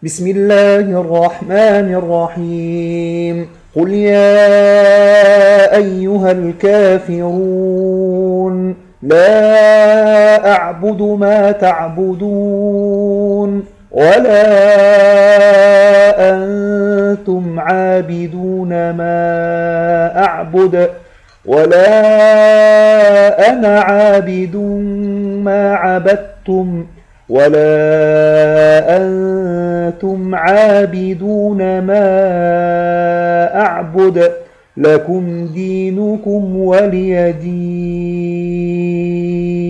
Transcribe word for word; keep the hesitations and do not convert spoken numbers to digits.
بسم الله الرحمن الرحيم قل يا أيها الكافرون لا أعبد ما تعبدون ولا أنتم عابدون ما أعبد ولا أنا عابد ما عبدتم ولا أنتم عابدون ما أعبد لكم دينكم ولي دين.